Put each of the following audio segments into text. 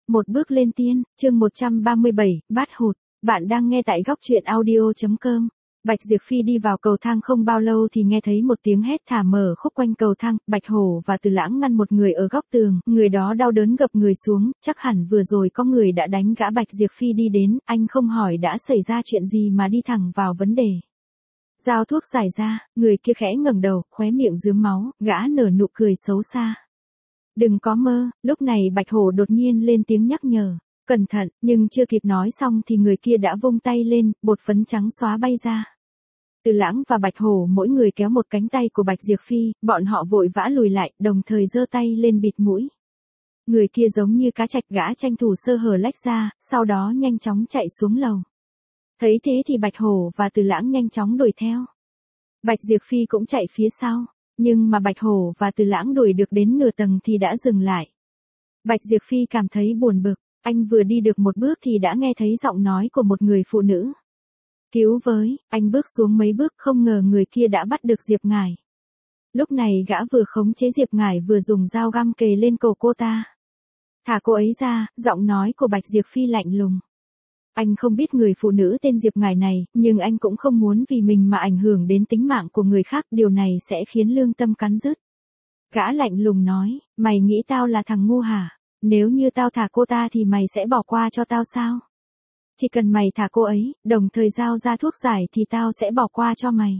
Một bước lên tiên, chương 137, bát hụt. Bạn đang nghe tại góc truyện audio.com. Bạch Diệp Phi đi vào cầu thang không bao lâu thì nghe thấy một tiếng hét thảm mở khúc quanh cầu thang, Bạch Hổ và Từ Lãng ngăn một người ở góc tường, người đó đau đớn gập người xuống, chắc hẳn vừa rồi có người đã đánh gã. Bạch Diệp Phi đi đến, anh không hỏi đã xảy ra chuyện gì mà đi thẳng vào vấn đề. Giao thuốc giải ra, người kia khẽ ngẩng đầu, khóe miệng rướm máu, gã nở nụ cười xấu xa. Đừng có mơ, lúc này Bạch Hổ đột nhiên lên tiếng nhắc nhở. Cẩn thận, nhưng chưa kịp nói xong thì người kia đã vung tay lên, bột phấn trắng xóa bay ra. Từ Lãng và Bạch Hổ mỗi người kéo một cánh tay của Bạch Diệp Phi, bọn họ vội vã lùi lại, đồng thời giơ tay lên bịt mũi. Người kia giống như cá trạch, gã tranh thủ sơ hở lách ra, sau đó nhanh chóng chạy xuống lầu. Thấy thế thì Bạch Hổ và Từ Lãng nhanh chóng đuổi theo. Bạch Diệp Phi cũng chạy phía sau, nhưng mà Bạch Hổ và Từ Lãng đuổi được đến nửa tầng thì đã dừng lại. Bạch Diệp Phi cảm thấy buồn bực, anh vừa đi được một bước thì đã nghe thấy giọng nói của một người phụ nữ. Cứu với, anh bước xuống mấy bước không ngờ người kia đã bắt được Diệp Ngải. Lúc này gã vừa khống chế Diệp Ngải vừa dùng dao găm kề lên cổ cô ta. Thả cô ấy ra, giọng nói của Bạch Diệp Phi lạnh lùng. Anh không biết người phụ nữ tên Diệp Ngải này, nhưng anh cũng không muốn vì mình mà ảnh hưởng đến tính mạng của người khác, điều này sẽ khiến lương tâm cắn rứt. Gã lạnh lùng nói, mày nghĩ tao là thằng ngu hả? Nếu như tao thả cô ta thì mày sẽ bỏ qua cho tao sao? Chỉ cần mày thả cô ấy, đồng thời giao ra thuốc giải thì tao sẽ bỏ qua cho mày.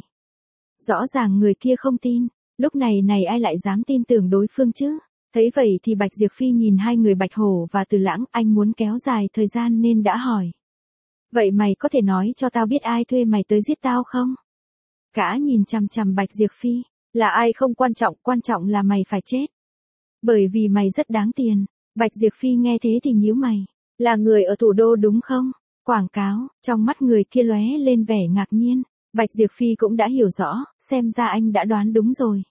Rõ ràng người kia không tin, lúc này ai lại dám tin tưởng đối phương chứ? Thấy vậy thì Bạch Diệp Phi nhìn hai người Bạch Hổ và Từ Lãng, anh muốn kéo dài thời gian nên đã hỏi. Vậy mày có thể nói cho tao biết ai thuê mày tới giết tao không? Gã nhìn chằm chằm Bạch Diệp Phi, là ai không quan trọng là mày phải chết. Bởi vì mày rất đáng tiền. Bạch Diệp Phi nghe thế thì nhíu mày, là người ở thủ đô đúng không? Quảng cáo, trong mắt người kia lóe lên vẻ ngạc nhiên. Bạch Diệp Phi cũng đã hiểu rõ, xem ra anh đã đoán đúng rồi.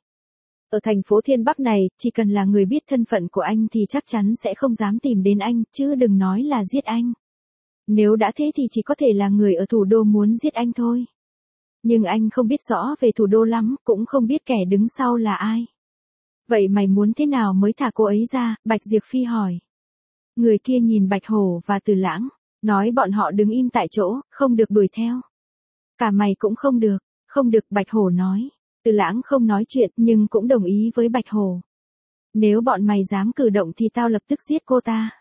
Ở thành phố Thiên Bắc này, chỉ cần là người biết thân phận của anh thì chắc chắn sẽ không dám tìm đến anh, chứ đừng nói là giết anh. Nếu đã thế thì chỉ có thể là người ở thủ đô muốn giết anh thôi. Nhưng anh không biết rõ về thủ đô lắm, cũng không biết kẻ đứng sau là ai. Vậy mày muốn thế nào mới thả cô ấy ra? Bạch Diệp Phi hỏi. Người kia nhìn Bạch Hổ và Từ Lãng, nói bọn họ đứng im tại chỗ, không được đuổi theo. Cả mày cũng không được, Bạch Hổ nói. Từ Lãng không nói chuyện nhưng cũng đồng ý với Bạch Hổ. Nếu bọn mày dám cử động thì tao lập tức giết cô ta.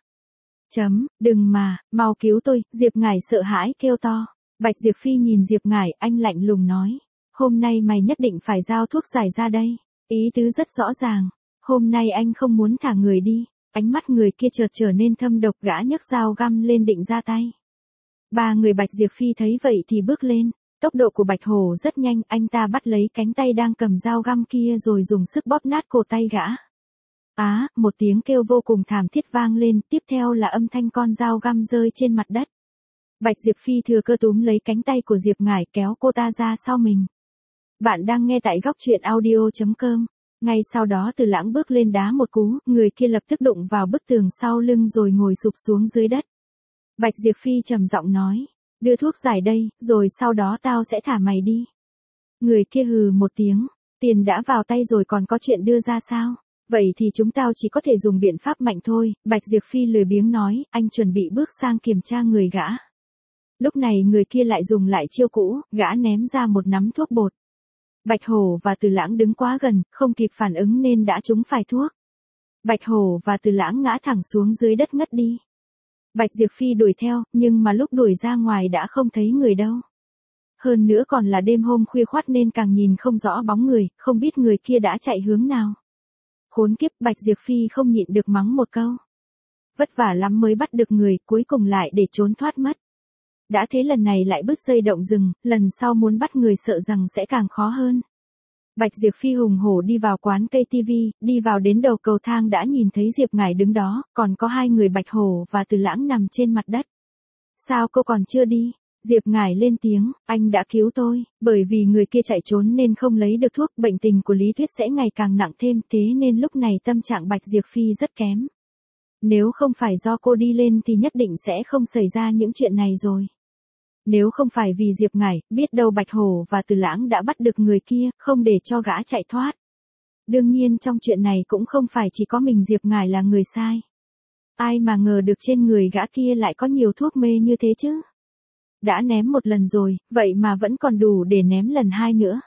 Đừng mà, mau cứu tôi, Diệp Ngải sợ hãi kêu to. Bạch Diệp Phi nhìn Diệp Ngải, anh lạnh lùng nói. Hôm nay mày nhất định phải giao thuốc giải ra đây. Ý tứ rất rõ ràng. Hôm nay anh không muốn thả người đi. Ánh mắt người kia chợt trở nên thâm độc, gã nhấc dao găm lên định ra tay. Ba người Bạch Diệp Phi thấy vậy thì bước lên. Tốc độ của Bạch Hổ rất nhanh, anh ta bắt lấy cánh tay đang cầm dao găm kia rồi dùng sức bóp nát cổ tay gã. Một tiếng kêu vô cùng thảm thiết vang lên, tiếp theo là âm thanh con dao găm rơi trên mặt đất. Bạch Diệp Phi thừa cơ túm lấy cánh tay của Diệp Ngải kéo cô ta ra sau mình. Bạn đang nghe tại góc truyện audio.com. Ngay sau đó Từ Lãng bước lên đá một cú, người kia lập tức đụng vào bức tường sau lưng rồi ngồi sụp xuống dưới đất. Bạch Diệp Phi trầm giọng nói, đưa thuốc giải đây, rồi sau đó tao sẽ thả mày đi. Người kia hừ một tiếng, tiền đã vào tay rồi còn có chuyện đưa ra sao? Vậy thì chúng tao chỉ có thể dùng biện pháp mạnh thôi. Bạch Diệp Phi lười biếng nói, anh chuẩn bị bước sang kiểm tra người gã. Lúc này người kia lại dùng lại chiêu cũ, gã ném ra một nắm thuốc bột. Bạch Hổ và Từ Lãng đứng quá gần, không kịp phản ứng nên đã trúng phải thuốc. Bạch Hổ và Từ Lãng ngã thẳng xuống dưới đất ngất đi. Bạch Diệp Phi đuổi theo, nhưng mà lúc đuổi ra ngoài đã không thấy người đâu. Hơn nữa còn là đêm hôm khuya khoắt nên càng nhìn không rõ bóng người, không biết người kia đã chạy hướng nào. Khốn kiếp, Bạch Diệp Phi không nhịn được mắng một câu. Vất vả lắm mới bắt được người, cuối cùng lại để trốn thoát mất. Đã thế lần này lại bứt dây động rừng, lần sau muốn bắt người sợ rằng sẽ càng khó hơn. Bạch Diệp Phi hùng hổ đi vào quán cây TV, đi vào đến đầu cầu thang đã nhìn thấy Diệp Ngải đứng đó, còn có hai người Bạch Hổ và Từ Lãng nằm trên mặt đất. Sao cô còn chưa đi? Diệp Ngải lên tiếng, anh đã cứu tôi, bởi vì người kia chạy trốn nên không lấy được thuốc, bệnh tình của Lý Tuyết sẽ ngày càng nặng thêm, thế nên lúc này tâm trạng Bạch Diệp Phi rất kém. Nếu không phải do cô đi lên thì nhất định sẽ không xảy ra những chuyện này rồi. Nếu không phải vì Diệp Ngải, biết đâu Bạch Hổ và Từ Lãng đã bắt được người kia, không để cho gã chạy thoát. Đương nhiên trong chuyện này cũng không phải chỉ có mình Diệp Ngải là người sai. Ai mà ngờ được trên người gã kia lại có nhiều thuốc mê như thế chứ. Đã ném một lần rồi, vậy mà vẫn còn đủ để ném lần hai nữa.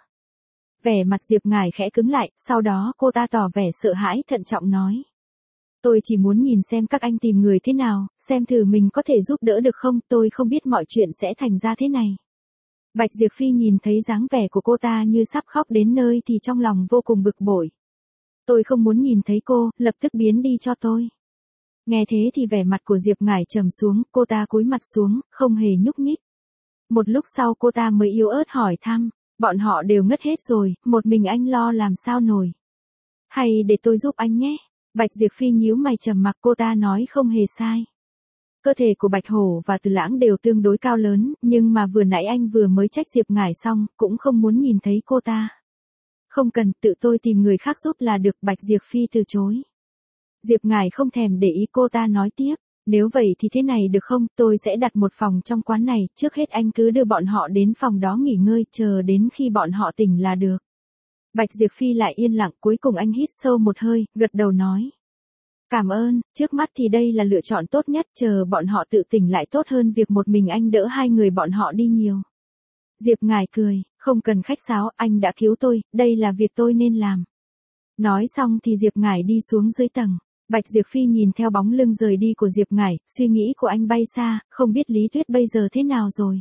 Vẻ mặt Diệp Ngải khẽ cứng lại, sau đó cô ta tỏ vẻ sợ hãi thận trọng nói. Tôi chỉ muốn nhìn xem các anh tìm người thế nào, xem thử mình có thể giúp đỡ được không, tôi không biết mọi chuyện sẽ thành ra thế này. Bạch Diệp Phi nhìn thấy dáng vẻ của cô ta như sắp khóc đến nơi thì trong lòng vô cùng bực bội. Tôi không muốn nhìn thấy cô, lập tức biến đi cho tôi. Nghe thế thì vẻ mặt của Diệp Ngải trầm xuống, cô ta cúi mặt xuống, không hề nhúc nhích. Một lúc sau cô ta mới yếu ớt hỏi thăm, bọn họ đều ngất hết rồi, một mình anh lo làm sao nổi. Hay để tôi giúp anh nhé. Bạch Diệp Phi nhíu mày trầm mặc, cô ta nói không hề sai. Cơ thể của Bạch Hổ và Từ Lãng đều tương đối cao lớn, nhưng mà vừa nãy anh vừa mới trách Diệp Ngải xong, cũng không muốn nhìn thấy cô ta. Không cần, tự tôi tìm người khác giúp là được, Bạch Diệp Phi từ chối. Diệp Ngải không thèm để ý, cô ta nói tiếp, nếu vậy thì thế này được không, tôi sẽ đặt một phòng trong quán này, trước hết anh cứ đưa bọn họ đến phòng đó nghỉ ngơi, chờ đến khi bọn họ tỉnh là được. Bạch Diệp Phi lại yên lặng, cuối cùng anh hít sâu một hơi, gật đầu nói. Cảm ơn, trước mắt thì đây là lựa chọn tốt nhất, chờ bọn họ tự tỉnh lại tốt hơn việc một mình anh đỡ hai người bọn họ đi nhiều. Diệp Ngải cười, không cần khách sáo, anh đã cứu tôi, đây là việc tôi nên làm. Nói xong thì Diệp Ngải đi xuống dưới tầng. Bạch Diệp Phi nhìn theo bóng lưng rời đi của Diệp Ngải, suy nghĩ của anh bay xa, không biết Lý Tuyết bây giờ thế nào rồi.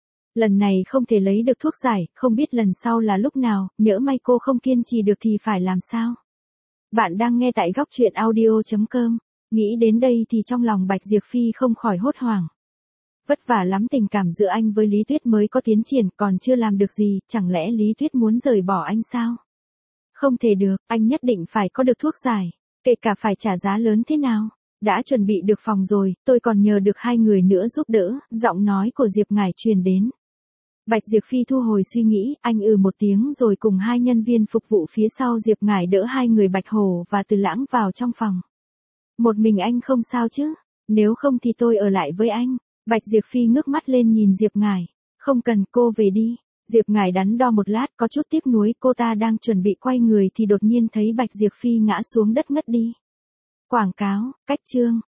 Lần này không thể lấy được thuốc giải, không biết lần sau là lúc nào, nhỡ may cô không kiên trì được thì phải làm sao. Bạn đang nghe tại góc truyện audio.com. Nghĩ đến đây thì trong lòng Bạch Diệp Phi không khỏi hốt hoảng. Vất vả lắm, tình cảm giữa anh với Lý Tuyết mới có tiến triển, còn chưa làm được gì, chẳng lẽ Lý Tuyết muốn rời bỏ anh sao? Không thể được, anh nhất định phải có được thuốc giải, kể cả phải trả giá lớn thế nào. Đã chuẩn bị được phòng rồi, tôi còn nhờ được hai người nữa giúp đỡ, giọng nói của Diệp Ngải truyền đến. Bạch Diệp Phi thu hồi suy nghĩ, anh một tiếng rồi cùng hai nhân viên phục vụ phía sau Diệp Ngải đỡ hai người Bạch Hổ và Từ Lãng vào trong phòng. Một mình anh không sao chứ? Nếu không thì tôi ở lại với anh. Bạch Diệp Phi ngước mắt lên nhìn Diệp Ngải. Không cần, cô về đi. Diệp Ngải đắn đo một lát, có chút tiếc nuối, cô ta đang chuẩn bị quay người thì đột nhiên thấy Bạch Diệp Phi ngã xuống đất ngất đi. Quảng cáo, cách chương.